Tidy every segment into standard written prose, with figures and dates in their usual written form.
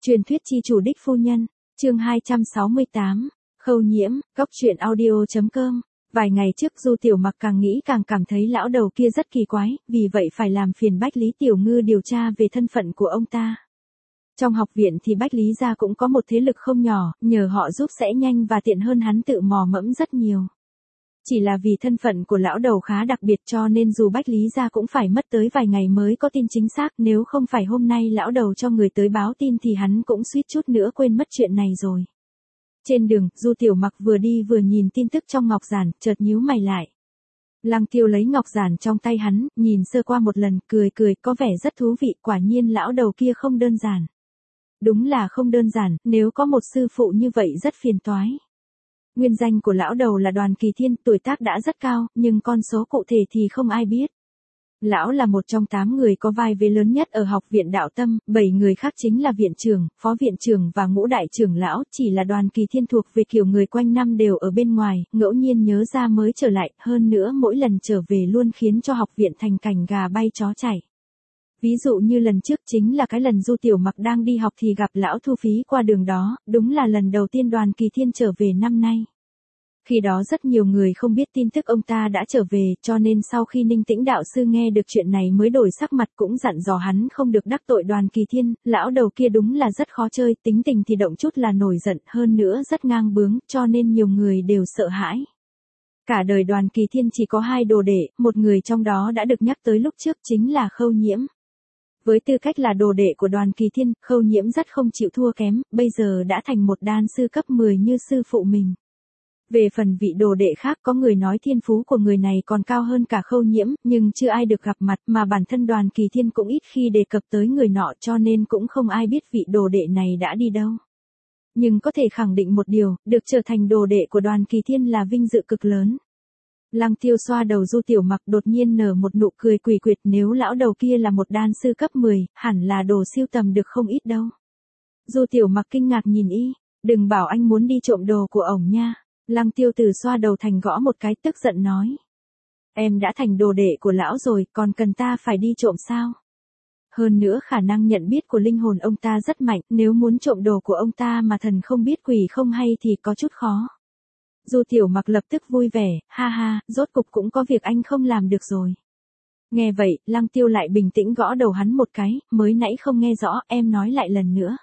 Truyền thuyết chi chủ đích phu nhân, chương 268, Khâu Nhiễm, góc truyện audio.com. Vài ngày trước Du Tiểu Mặc càng nghĩ càng cảm thấy lão đầu kia rất kỳ quái, vì vậy phải làm phiền Bách Lý Tiểu Ngư điều tra về thân phận của ông ta. Trong học viện thì Bách Lý gia cũng có một thế lực không nhỏ, nhờ họ giúp sẽ nhanh và tiện hơn hắn tự mò mẫm rất nhiều. Chỉ là vì thân phận của lão đầu khá đặc biệt cho nên dù Bách Lý gia cũng phải mất tới vài ngày mới có tin chính xác, nếu không phải hôm nay lão đầu cho người tới báo tin thì hắn cũng suýt chút nữa quên mất chuyện này rồi. Trên đường, Du Tiểu Mặc vừa đi vừa nhìn tin tức trong ngọc giản, chợt nhíu mày lại. Lăng Tiêu lấy ngọc giản trong tay hắn, nhìn sơ qua một lần, cười có vẻ rất thú vị, quả nhiên lão đầu kia không đơn giản. Đúng là không đơn giản, nếu có một sư phụ như vậy rất phiền toái. Nguyên danh của lão đầu là Đoàn Kỳ Thiên, tuổi tác đã rất cao, nhưng con số cụ thể thì không ai biết. Lão là một trong 8 người có vai vế lớn nhất ở học viện đạo tâm, 7 người khác chính là viện trưởng, phó viện trưởng và ngũ đại trưởng lão, chỉ là Đoàn Kỳ Thiên thuộc về kiểu người quanh năm đều ở bên ngoài, ngẫu nhiên nhớ ra mới trở lại, hơn nữa mỗi lần trở về luôn khiến cho học viện thành cảnh gà bay chó chạy. Ví dụ như lần trước chính là cái lần Du Tiểu Mặc đang đi học thì gặp lão thu phí qua đường đó, đúng là lần đầu tiên Đoàn Kỳ Thiên trở về năm nay. Khi đó rất nhiều người không biết tin tức ông ta đã trở về, cho nên sau khi Ninh Tĩnh đạo sư nghe được chuyện này mới đổi sắc mặt, cũng dặn dò hắn không được đắc tội Đoàn Kỳ Thiên, lão đầu kia đúng là rất khó chơi, tính tình thì động chút là nổi giận, hơn nữa rất ngang bướng, cho nên nhiều người đều sợ hãi. Cả đời Đoàn Kỳ Thiên chỉ có 2 đồ đệ, một người trong đó đã được nhắc tới lúc trước chính là Khâu Nhiễm. Với tư cách là đồ đệ của Đoàn Kỳ Thiên, Khâu Nhiễm rất không chịu thua kém, bây giờ đã thành một đan sư cấp 10 như sư phụ mình. Về phần vị đồ đệ khác, có người nói thiên phú của người này còn cao hơn cả Khâu Nhiễm, nhưng chưa ai được gặp mặt, mà bản thân Đoàn Kỳ Thiên cũng ít khi đề cập tới người nọ, cho nên cũng không ai biết vị đồ đệ này đã đi đâu. Nhưng có thể khẳng định một điều, được trở thành đồ đệ của Đoàn Kỳ Thiên là vinh dự cực lớn. Lăng Tiêu xoa đầu Du Tiểu Mặc, đột nhiên nở một nụ cười quỷ quyệt, nếu lão đầu kia là một đan sư cấp 10, hẳn là đồ siêu tầm được không ít đâu. Du Tiểu Mặc kinh ngạc nhìn y, đừng bảo anh muốn đi trộm đồ của ổng nha. Lăng Tiêu từ xoa đầu thành gõ một cái, tức giận nói. Em đã thành đồ đệ của lão rồi, còn cần ta phải đi trộm sao? Hơn nữa khả năng nhận biết của linh hồn ông ta rất mạnh, nếu muốn trộm đồ của ông ta mà thần không biết quỷ không hay thì có chút khó. Du Tiểu Mặc lập tức vui vẻ, ha ha, rốt cục cũng có việc anh không làm được rồi. Nghe vậy, Lăng Tiêu lại bình tĩnh gõ đầu hắn một cái, mới nãy không nghe rõ, em nói lại lần nữa.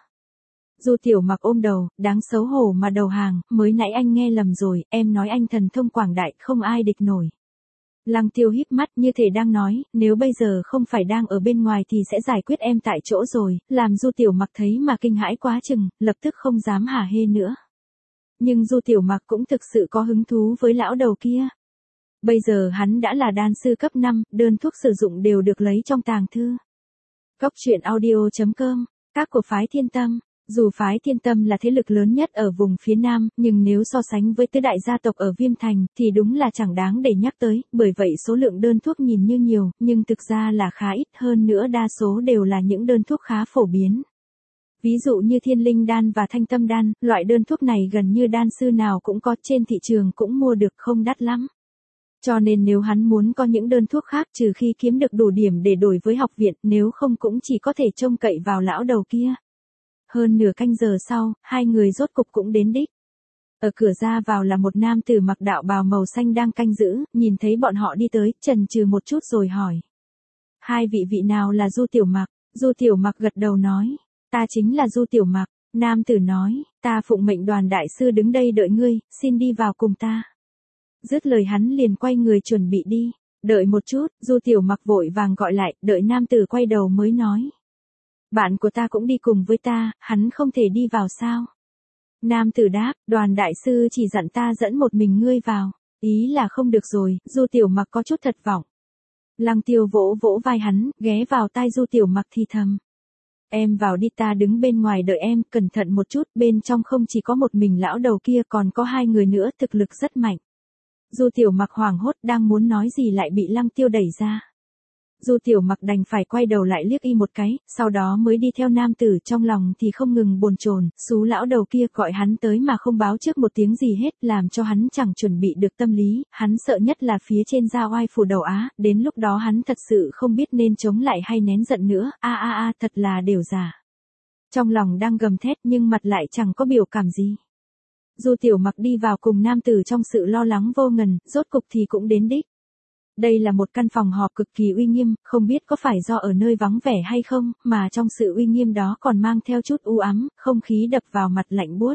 Du Tiểu Mặc ôm đầu, đáng xấu hổ mà đầu hàng, mới nãy anh nghe lầm rồi, em nói anh thần thông quảng đại, không ai địch nổi. Lăng Tiêu híp mắt như thể đang nói, nếu bây giờ không phải đang ở bên ngoài thì sẽ giải quyết em tại chỗ rồi, làm Du Tiểu Mặc thấy mà kinh hãi quá chừng, lập tức không dám hả hê nữa. Nhưng Du Tiểu Mặc cũng thực sự có hứng thú với lão đầu kia. Bây giờ hắn đã là đan sư cấp 5, đơn thuốc sử dụng đều được lấy trong tàng thư. Góc truyện audio.com, các của phái Thiên Tâm. Dù phái Thiên Tâm là thế lực lớn nhất ở vùng phía Nam, nhưng nếu so sánh với tứ đại gia tộc ở Viêm Thành, thì đúng là chẳng đáng để nhắc tới, bởi vậy số lượng đơn thuốc nhìn như nhiều, nhưng thực ra là khá ít, hơn nữa đa số đều là những đơn thuốc khá phổ biến. Ví dụ như Thiên Linh Đan và Thanh Tâm Đan, loại đơn thuốc này gần như đan sư nào cũng có, trên thị trường cũng mua được, không đắt lắm. Cho nên nếu hắn muốn có những đơn thuốc khác, trừ khi kiếm được đủ điểm để đổi với học viện, nếu không cũng chỉ có thể trông cậy vào lão đầu kia. Hơn nửa canh giờ sau, 2 người rốt cục cũng đến đích. Ở cửa ra vào là một nam tử mặc đạo bào màu xanh đang canh giữ, nhìn thấy bọn họ đi tới, chần chừ một chút rồi hỏi. Hai vị nào là Du Tiểu Mặc? Du Tiểu Mặc gật đầu nói. Ta chính là Du Tiểu Mặc. Nam tử nói, ta phụng mệnh Đoàn đại sư đứng đây đợi ngươi, xin đi vào cùng ta. Dứt lời hắn liền quay người chuẩn bị đi. Đợi một chút, Du Tiểu Mặc vội vàng gọi lại, đợi nam tử quay đầu mới nói. Bạn của ta cũng đi cùng với ta, hắn không thể đi vào sao? Nam tử đáp, Đoàn đại sư chỉ dặn ta dẫn một mình ngươi vào. Ý là không được rồi, Du Tiểu Mặc có chút thất vọng. Lăng Tiêu vỗ vai hắn, ghé vào tai Du Tiểu Mặc thì thầm. Em vào đi, ta đứng bên ngoài đợi em, cẩn thận một chút, bên trong không chỉ có một mình lão đầu kia còn có 2 người nữa, thực lực rất mạnh. Du Tiểu Mặc hoảng hốt đang muốn nói gì lại bị Lăng Tiêu đẩy ra. Du Tiểu Mặc đành phải quay đầu lại liếc y một cái, sau đó mới đi theo nam tử, trong lòng thì không ngừng bồn chồn, xú lão đầu kia gọi hắn tới mà không báo trước một tiếng gì hết, làm cho hắn chẳng chuẩn bị được tâm lý, hắn sợ nhất là phía trên ra oai phủ đầu Á, đến lúc đó hắn thật sự không biết nên chống lại hay nén giận nữa, thật là đều giả. Trong lòng đang gầm thét nhưng mặt lại chẳng có biểu cảm gì. Du Tiểu Mặc đi vào cùng nam tử trong sự lo lắng vô ngần, rốt cục thì cũng đến đích. Đây là một căn phòng họp cực kỳ uy nghiêm, không biết có phải do ở nơi vắng vẻ hay không, mà trong sự uy nghiêm đó còn mang theo chút u ám, không khí đập vào mặt lạnh buốt.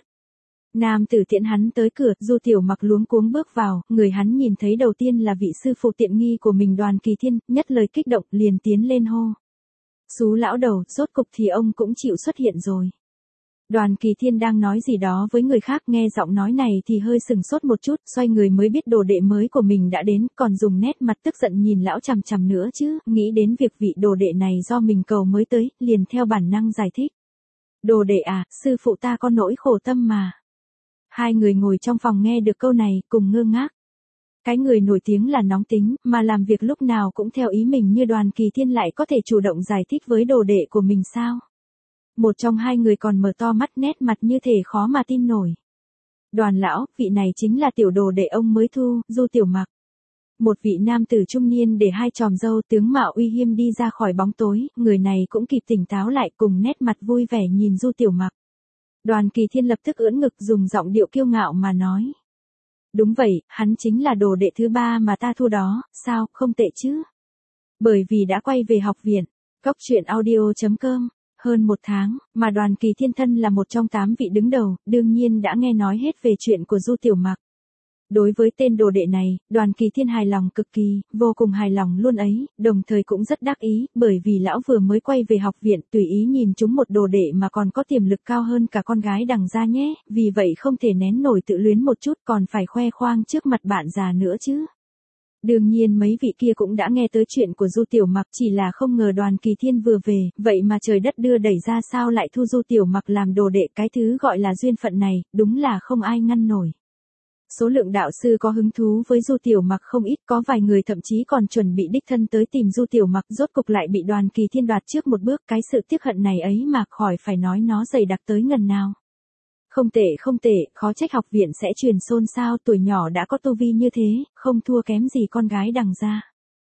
Nam tử tiễn hắn tới cửa, Du Tiểu Mặc luống cuống bước vào, người hắn nhìn thấy đầu tiên là vị sư phụ tiện nghi của mình Đoàn Kỳ Thiên, nhất lời kích động liền tiến lên hô. Xú lão đầu, rốt cục thì ông cũng chịu xuất hiện rồi. Đoàn Kỳ Thiên đang nói gì đó với người khác, nghe giọng nói này thì hơi sừng sốt một chút, xoay người mới biết đồ đệ mới của mình đã đến, còn dùng nét mặt tức giận nhìn lão chằm chằm nữa chứ, nghĩ đến việc vị đồ đệ này do mình cầu mới tới, liền theo bản năng giải thích. Đồ đệ à, sư phụ ta có nỗi khổ tâm mà. Hai người ngồi trong phòng nghe được câu này, cùng ngơ ngác. Cái người nổi tiếng là nóng tính, mà làm việc lúc nào cũng theo ý mình như Đoàn Kỳ Thiên lại có thể chủ động giải thích với đồ đệ của mình sao? Một trong hai người còn mở to mắt, nét mặt như thể khó mà tin nổi. Đoàn lão, vị này chính là tiểu đồ đệ ông mới thu, Du Tiểu Mặc. Một vị nam tử trung niên để hai chòm râu, tướng mạo uy nghiêm đi ra khỏi bóng tối, người này cũng kịp tỉnh táo lại, cùng nét mặt vui vẻ nhìn Du Tiểu Mặc. Đoàn Kỳ Thiên lập tức ưỡn ngực, dùng giọng điệu kiêu ngạo mà nói. Đúng vậy, hắn chính là đồ đệ thứ 3 mà ta thu đó, sao, không tệ chứ? Bởi vì đã quay về học viện, Cốc truyện audio.com, hơn 1 tháng, mà Đoàn Kỳ Thiên thân là một trong 8 vị đứng đầu, đương nhiên đã nghe nói hết về chuyện của Du Tiểu Mặc. Đối với tên đồ đệ này, Đoàn Kỳ Thiên hài lòng cực kỳ, vô cùng hài lòng luôn ấy, đồng thời cũng rất đắc ý, bởi vì lão vừa mới quay về học viện, tùy ý nhìn chúng một đồ đệ mà còn có tiềm lực cao hơn cả con gái đằng gia nhé, vì vậy không thể nén nổi tự luyến một chút, còn phải khoe khoang trước mặt bạn già nữa chứ. Đương nhiên mấy vị kia cũng đã nghe tới chuyện của Du Tiểu Mặc, chỉ là không ngờ Đoàn Kỳ Thiên vừa về, vậy mà trời đất đưa đẩy ra sao lại thu Du Tiểu Mặc làm đồ đệ, cái thứ gọi là duyên phận này, đúng là không ai ngăn nổi. Số lượng đạo sư có hứng thú với Du Tiểu Mặc không ít, có vài người thậm chí còn chuẩn bị đích thân tới tìm Du Tiểu Mặc, rốt cục lại bị Đoàn Kỳ Thiên đoạt trước một bước, cái sự tiếc hận này ấy mà khỏi phải nói nó dày đặc tới ngần nào. Không tệ, khó trách học viện sẽ truyền xôn xao, tuổi nhỏ đã có tu vi như thế, không thua kém gì con gái đằng gia.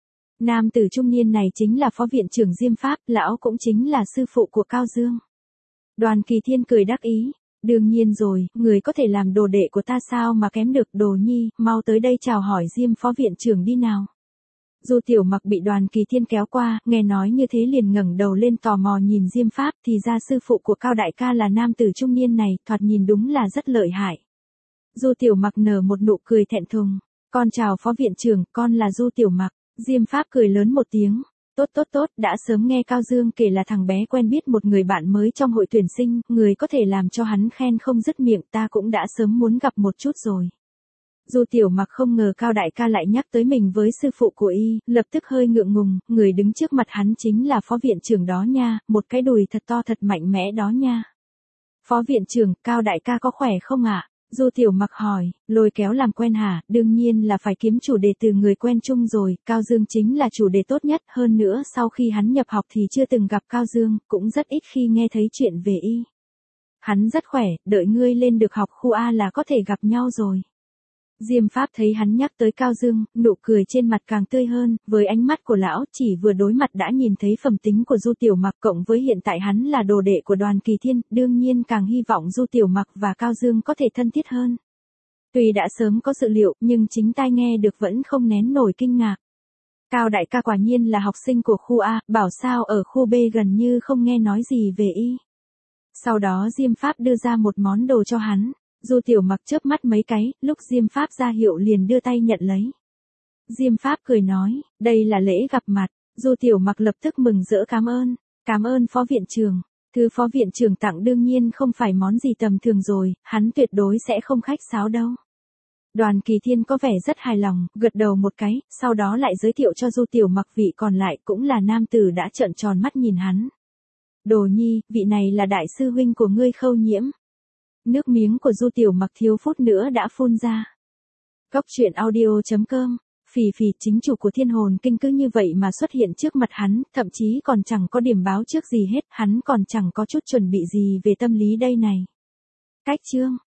Nam tử trung niên này chính là phó viện trưởng Diêm Pháp, lão cũng chính là sư phụ của Cao Dương. Đoàn Kỳ Thiên cười đắc ý. Đương nhiên rồi, người có thể làm đồ đệ của ta sao mà kém được, Đồ Nhi, mau tới đây chào hỏi Diêm phó viện trưởng đi nào. Du Tiểu Mặc bị Đoàn Kỳ Thiên kéo qua, nghe nói như thế liền ngẩng đầu lên tò mò nhìn Diêm Pháp, thì ra sư phụ của Cao đại ca là nam tử trung niên này, thoạt nhìn đúng là rất lợi hại. Du Tiểu Mặc nở một nụ cười thẹn thùng, con chào phó viện trưởng, con là Du Tiểu Mặc. Diêm Pháp cười lớn một tiếng. Tốt, đã sớm nghe Cao Dương kể là thằng bé quen biết một người bạn mới trong hội tuyển sinh, người có thể làm cho hắn khen không dứt miệng, ta cũng đã sớm muốn gặp một chút rồi. Du Tiểu Mặc không ngờ Cao đại ca lại nhắc tới mình với sư phụ của y, lập tức hơi ngượng ngùng, người đứng trước mặt hắn chính là phó viện trưởng đó nha, một cái đùi thật to thật mạnh mẽ đó nha. Phó viện trưởng, Cao đại ca có khỏe không ạ? Du Tiểu Mặc hỏi, lôi kéo làm quen hả, đương nhiên là phải kiếm chủ đề từ người quen chung rồi, Cao Dương chính là chủ đề tốt nhất, hơn nữa sau khi hắn nhập học thì chưa từng gặp Cao Dương, cũng rất ít khi nghe thấy chuyện về y. Hắn rất khỏe, đợi ngươi lên được học khu A là có thể gặp nhau rồi. Diêm Pháp thấy hắn nhắc tới Cao Dương, nụ cười trên mặt càng tươi hơn, với ánh mắt của lão chỉ vừa đối mặt đã nhìn thấy phẩm tính của Du Tiểu Mặc, cộng với hiện tại hắn là đồ đệ của Đoàn Kỳ Thiên, đương nhiên càng hy vọng Du Tiểu Mặc và Cao Dương có thể thân thiết hơn. Tuy đã sớm có dự liệu, nhưng chính tai nghe được vẫn không nén nổi kinh ngạc. Cao đại ca quả nhiên là học sinh của khu A, bảo sao ở khu B gần như không nghe nói gì về y. Sau đó Diêm Pháp đưa ra một món đồ cho hắn. Du Tiểu Mặc chớp mắt mấy cái, lúc Diêm Pháp ra hiệu liền đưa tay nhận lấy. Diêm Pháp cười nói, đây là lễ gặp mặt. Du Tiểu Mặc lập tức mừng rỡ cảm ơn phó viện trưởng. Thứ phó viện trưởng tặng đương nhiên không phải món gì tầm thường rồi, hắn tuyệt đối sẽ không khách sáo đâu. Đoàn Kỳ Thiên có vẻ rất hài lòng, gật đầu một cái, sau đó lại giới thiệu cho Du Tiểu Mặc vị còn lại cũng là nam tử đã trợn tròn mắt nhìn hắn. Đồ Nhi, vị này là đại sư huynh của ngươi Khâu Nhiễm. Nước miếng của Du Tiểu Mặc thiếu phút nữa đã phun ra. Cốc truyện audio.com, Phỉ chính chủ của Thiên Hồn Kinh cứ như vậy mà xuất hiện trước mặt hắn, thậm chí còn chẳng có điểm báo trước gì hết, hắn còn chẳng có chút chuẩn bị gì về tâm lý đây này. Cách chương